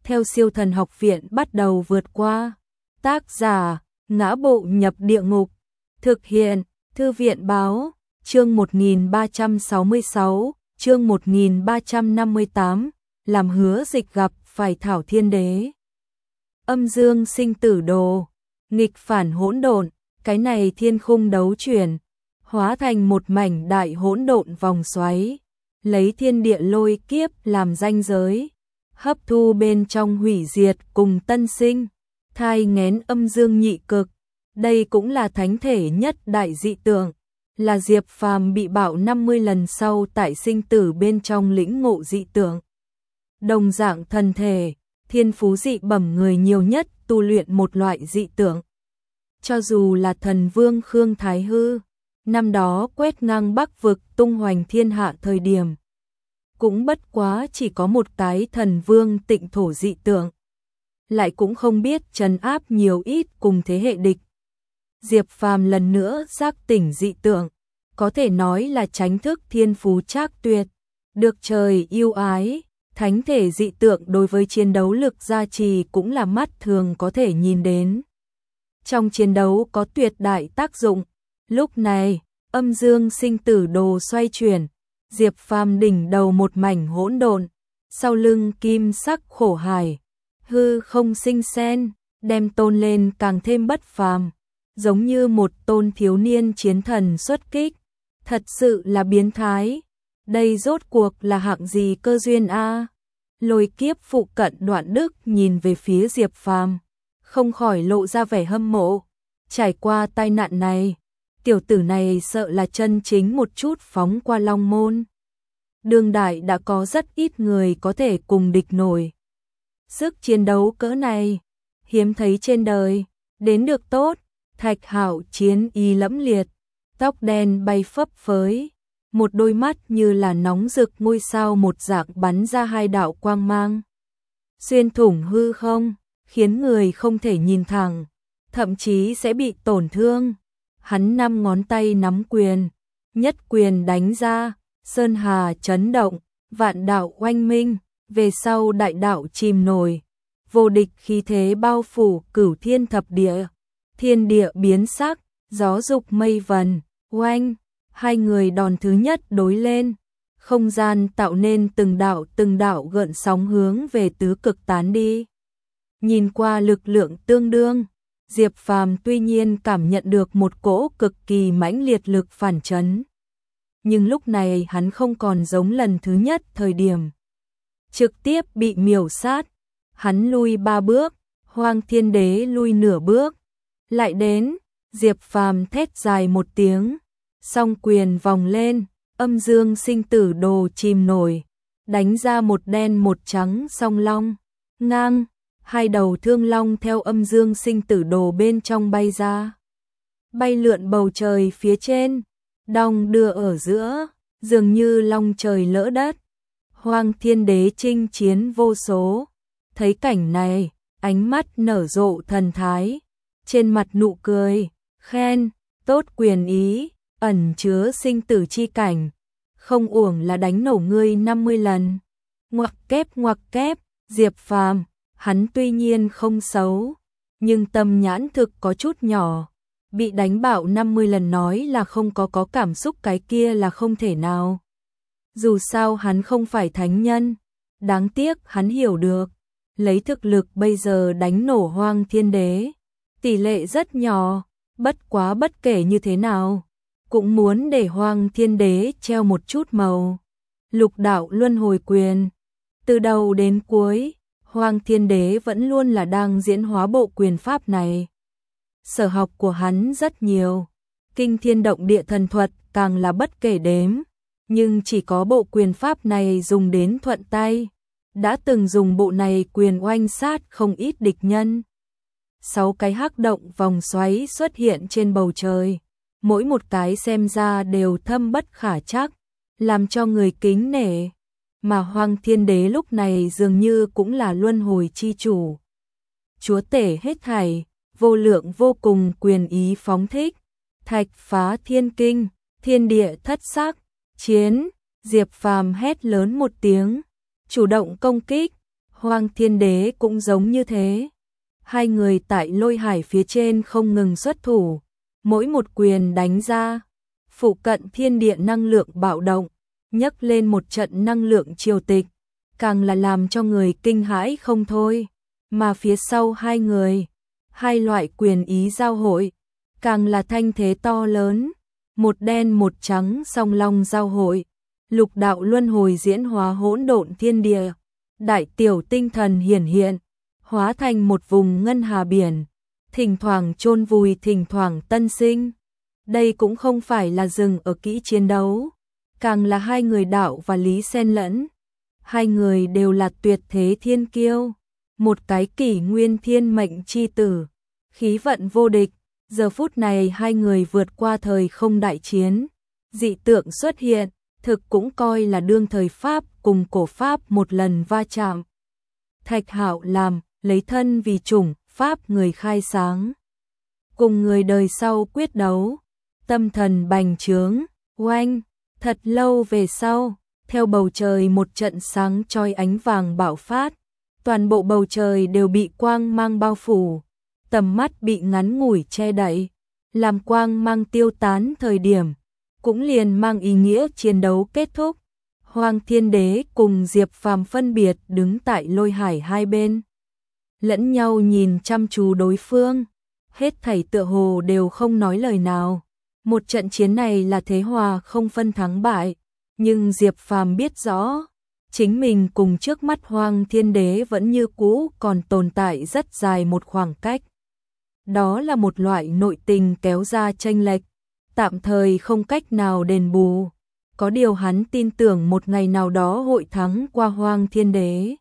theo Siêu Thần Học Viện bắt đầu vượt qua. Tác giả: Ngã Bộ Nhập Địa Ngục. Thực hiện: Thư viện báo. Chương 1366, chương 1358, làm hứa dịch gặp phải Thảo Thiên Đế. Âm dương sinh tử đồ, nghịch phản hỗn độn, cái này thiên khung đấu chuyển, hóa thành một mảnh đại hỗn độn vòng xoáy, lấy thiên địa lôi kiếp làm ranh giới, hấp thu bên trong hủy diệt cùng tân sinh, thai nghén âm dương nhị cực. Đây cũng là thánh thể nhất đại dị tượng, là Diệp Phàm bị bạo 50 lần sau tại sinh tử bên trong lĩnh ngộ dị tượng. Đồng dạng thần thể, thiên phú dị bẩm người nhiều nhất tu luyện một loại dị tượng. Cho dù là thần vương Khương Thái Hư, năm đó quét ngang Bắc vực tung hoành thiên hạ thời điểm, cũng bất quá chỉ có một cái thần vương tịnh thổ dị tượng, lại cũng không biết trấn áp nhiều ít cùng thế hệ địch. Diệp Phàm lần nữa giác tỉnh dị tượng, có thể nói là tránh thức thiên phú trác tuyệt, được trời yêu ái. Thánh thể dị tượng đối với chiến đấu lực gia trì cũng là mắt thường có thể nhìn đến. Trong chiến đấu có tuyệt đại tác dụng. Lúc này, âm dương sinh tử đồ xoay chuyển, Diệp Phàm đỉnh đầu một mảnh hỗn độn, sau lưng kim sắc khổ hải, hư không sinh sen, đem tôn lên càng thêm bất phàm, giống như một tôn thiếu niên chiến thần xuất kích, thật sự là biến thái. Đây rốt cuộc là hạng gì cơ duyên a? Lôi kiếp phụ cận Đoạn Đức nhìn về phía Diệp Phàm, không khỏi lộ ra vẻ hâm mộ. Trải qua tai nạn này, tiểu tử này sợ là chân chính một chút phóng qua long môn. Đương đại đã có rất ít người có thể cùng địch nổi. Sức chiến đấu cỡ này, hiếm thấy trên đời, đến được tốt. Thạch Hạo chiến y lẫm liệt, tóc đen bay phấp phới, một đôi mắt như là nóng rực ngôi sao một dạng bắn ra hai đạo quang mang, xuyên thủng hư không, khiến người không thể nhìn thẳng, thậm chí sẽ bị tổn thương. Hắn 5 ngón tay nắm quyền, nhất quyền đánh ra, sơn hà chấn động, vạn đạo oanh minh, về sau đại đạo chìm nổi, vô địch khí thế bao phủ cửu thiên thập địa, thiên địa biến sắc, gió dục mây vần, oanh. Hai người đòn thứ nhất đối lên, không gian tạo nên từng đạo gợn sóng hướng về tứ cực tán đi. Nhìn qua lực lượng tương đương, Diệp Phàm tuy nhiên cảm nhận được một cỗ cực kỳ mãnh liệt lực phản chấn. Nhưng lúc này hắn không còn giống lần thứ nhất thời điểm, trực tiếp bị miểu sát. Hắn lui 3 bước, Hoang Thiên Đế lui nửa bước. Lại đến, Diệp Phàm thét dài một tiếng, song quyền vòng lên, âm dương sinh tử đồ chìm nổi, đánh ra một đen một trắng song long, ngang, hai đầu thương long theo âm dương sinh tử đồ bên trong bay ra, bay lượn bầu trời phía trên, đong đưa ở giữa, dường như long trời lỡ đất. Hoang Thiên Đế chinh chiến vô số, thấy cảnh này, ánh mắt nở rộ thần thái, trên mặt nụ cười, khen, tốt quyền ý, ẩn chứa sinh tử chi cảnh, không uổng là đánh nổ ngươi 50 lần. Ngoặc kép, Diệp Phàm, hắn tuy nhiên không xấu, nhưng tâm nhãn thực có chút nhỏ, bị đánh bạo 50 lần nói là không có cảm xúc cái kia là không thể nào. Dù sao hắn không phải thánh nhân, đáng tiếc hắn hiểu được, lấy thực lực bây giờ đánh nổ Hoang Thiên Đế, tỷ lệ rất nhỏ, bất quá bất kể như thế nào, cũng muốn để Hoang Thiên Đế treo một chút màu. Lục đạo luân hồi quyền, từ đầu đến cuối, Hoang Thiên Đế vẫn luôn là đang diễn hóa bộ quyền pháp này. Sở học của hắn rất nhiều, kinh thiên động địa thần thuật càng là bất kể đếm, nhưng chỉ có bộ quyền pháp này dùng đến thuận tay, đã từng dùng bộ này quyền oanh sát không ít địch nhân. 6 cái hắc động vòng xoáy xuất hiện trên bầu trời, mỗi một cái xem ra đều thâm bất khả trắc, làm cho người kính nể, mà Hoang Thiên Đế lúc này dường như cũng là luân hồi chi chủ. Chúa tể hết thảy, vô lượng vô cùng quyền ý phóng thích, thạch phá thiên kinh, thiên địa thất sắc, chiến. Diệp Phàm hét lớn một tiếng, chủ động công kích, Hoang Thiên Đế cũng giống như thế. Hai người tại lôi hải phía trên không ngừng xuất thủ, mỗi một quyền đánh ra, phụ cận thiên địa năng lượng bạo động, nhấc lên một trận năng lượng triều tịch, càng là làm cho người kinh hãi không thôi. Mà phía sau hai người, hai loại quyền ý giao hội, càng là thanh thế to lớn, một đen một trắng song long giao hội, lục đạo luân hồi diễn hóa hỗn độn thiên địa, đại tiểu tinh thần hiển hiện, hóa thành một vùng ngân hà biển, thỉnh thoảng chôn vùi thỉnh thoảng tân sinh. Đây cũng không phải là dừng ở kỹ chiến đấu, càng là hai người đạo và lý xen lẫn. Hai người đều là tuyệt thế thiên kiêu, một cái kỷ nguyên thiên mệnh chi tử, khí vận vô địch. Giờ phút này hai người vượt qua thời không đại chiến, dị tượng xuất hiện, thực cũng coi là đương thời Pháp cùng cổ Pháp một lần va chạm. Thạch Hạo làm, lấy thân vì chủng, Pháp người khai sáng. Cùng người đời sau quyết đấu, tâm thần bành trướng, oanh, thật lâu về sau, theo bầu trời một trận sáng chói ánh vàng bạo phát, toàn bộ bầu trời đều bị quang mang bao phủ, tầm mắt bị ngắn ngủi che đậy, làm quang mang tiêu tán thời điểm, cũng liền mang ý nghĩa chiến đấu kết thúc. Hoang Thiên Đế cùng Diệp Phàm phân biệt đứng tại lôi hải hai bên, lẫn nhau nhìn chăm chú đối phương, hết thảy tựa hồ đều không nói lời nào. Một trận chiến này là thế hòa không phân thắng bại, nhưng Diệp Phàm biết rõ, chính mình cùng trước mắt Hoang Thiên Đế vẫn như cũ còn tồn tại rất dài một khoảng cách. Đó là một loại nội tình kéo ra chênh lệch, tạm thời không cách nào đền bù. Có điều hắn tin tưởng một ngày nào đó hội thắng qua Hoang Thiên Đế.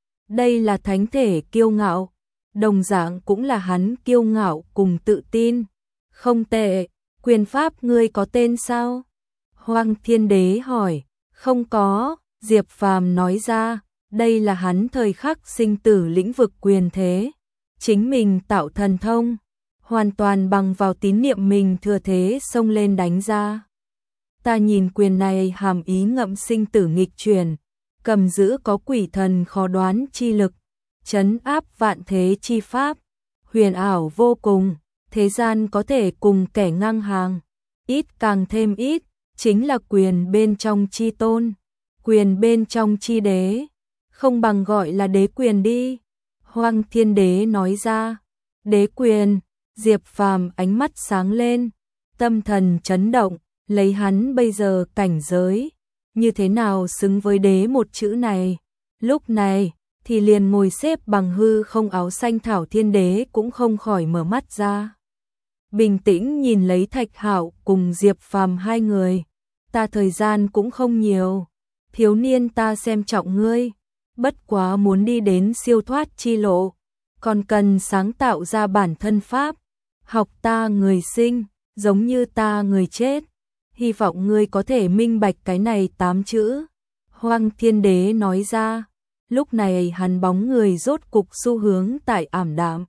Đây là thánh thể kiêu ngạo, đồng dạng cũng là hắn kiêu ngạo cùng tự tin. Không tệ, quyền pháp ngươi có tên sao? Hoang Thiên Đế hỏi. Không có, Diệp Phàm nói ra, đây là hắn thời khắc sinh tử lĩnh vực quyền thế. Chính mình tạo thần thông, hoàn toàn bằng vào tín niệm mình thừa thế xông lên đánh ra. Ta nhìn quyền này hàm ý ngậm sinh tử nghịch chuyển, cầm giữ có quỷ thần khó đoán chi lực, trấn áp vạn thế chi pháp, huyền ảo vô cùng, thế gian có thể cùng kẻ ngang hàng, ít càng thêm ít, chính là quyền bên trong chi tôn, quyền bên trong chi đế, không bằng gọi là đế quyền đi. Hoang Thiên Đế nói ra, đế quyền. Diệp Phàm ánh mắt sáng lên, tâm thần chấn động, lấy hắn bây giờ cảnh giới, như thế nào xứng với đế một chữ này. Lúc này, thì liền ngồi xếp bằng hư không áo xanh Thảo Thiên Đế cũng không khỏi mở mắt ra. Bình tĩnh nhìn lấy Thạch Hạo cùng Diệp Phàm hai người, ta thời gian cũng không nhiều, thiếu niên ta xem trọng ngươi, bất quá muốn đi đến siêu thoát chi lộ, còn cần sáng tạo ra bản thân pháp, học ta người sinh, giống như ta người chết, hy vọng ngươi có thể minh bạch cái này 8 chữ. Hoang Thiên Đế nói ra, lúc này hắn bóng người rốt cục xu hướng tại ảm đạm.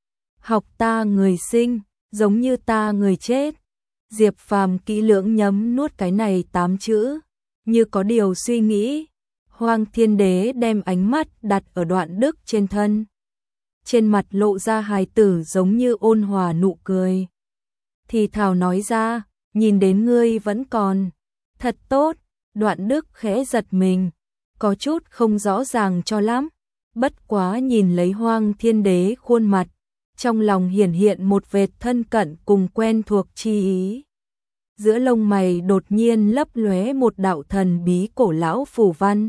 Học ta người sinh, giống như ta người chết. Diệp Phàm kỹ lưỡng nhấm nuốt cái này 8 chữ, như có điều suy nghĩ. Hoang Thiên Đế đem ánh mắt đặt ở Đoạn Đức trên thân. Trên mặt lộ ra hài tử giống như ôn hòa nụ cười. Thì thào nói ra, nhìn đến ngươi vẫn còn. Thật tốt, Đoạn Đức khẽ giật mình, có chút không rõ ràng cho lắm. Bất quá nhìn lấy Hoang Thiên Đế khuôn mặt, trong lòng hiển hiện một vệt thân cận cùng quen thuộc chi ý. Giữa lông mày đột nhiên lấp lóe một đạo thần bí cổ lão phù văn.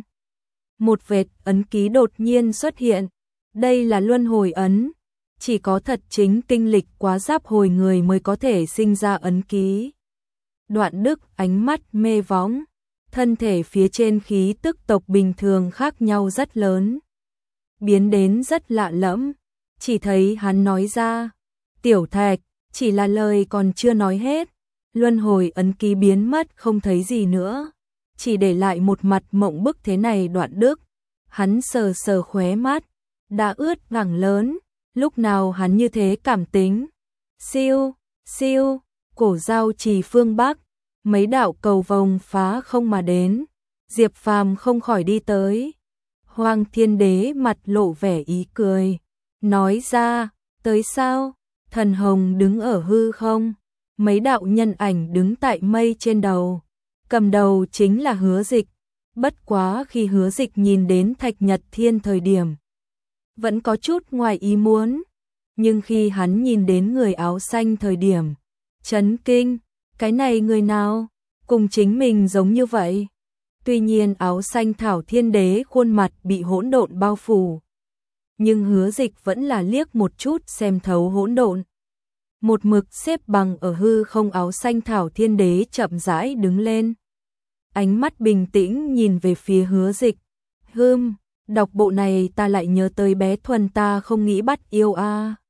Một vệt ấn ký đột nhiên xuất hiện. Đây là luân hồi ấn, chỉ có thật chính kinh lịch quá giáp hồi người mới có thể sinh ra ấn ký. Đoạn Đức ánh mắt mê võng, thân thể phía trên khí tức tộc bình thường khác nhau rất lớn, biến đến rất lạ lẫm. Chỉ thấy hắn nói ra, Tiểu Thạch, chỉ là lời còn chưa nói hết, luân hồi ấn ký biến mất không thấy gì nữa, chỉ để lại một mặt mộng bức thế này. Đoạn Đức, hắn sờ sờ khóe mắt, đã ướt vàng lớn, lúc nào hắn như thế cảm tính. Siêu, siêu, cổ giao trì phương Bắc, mấy đạo cầu vồng phá không mà đến, Diệp Phàm không khỏi đi tới. Hoàng Thiên Đế mặt lộ vẻ ý cười, nói ra, tới sao? Thần hồng đứng ở hư không, mấy đạo nhân ảnh đứng tại mây trên đầu, cầm đầu chính là Hứa Dịch. Bất quá khi Hứa Dịch nhìn đến Thạch Nhật Thiên thời điểm, vẫn có chút ngoài ý muốn, nhưng khi hắn nhìn đến người áo xanh thời điểm, chấn kinh, cái này người nào, cùng chính mình giống như vậy. Tuy nhiên áo xanh Thảo Thiên Đế khuôn mặt bị hỗn độn bao phủ, nhưng Hứa Dịch vẫn là liếc một chút xem thấu hỗn độn. Một mực xếp bằng ở hư không áo xanh Thảo Thiên Đế chậm rãi đứng lên. Ánh mắt bình tĩnh nhìn về phía Hứa Dịch. Đọc bộ này ta lại nhớ tới bé Thuần ta không nghĩ bắt yêu a.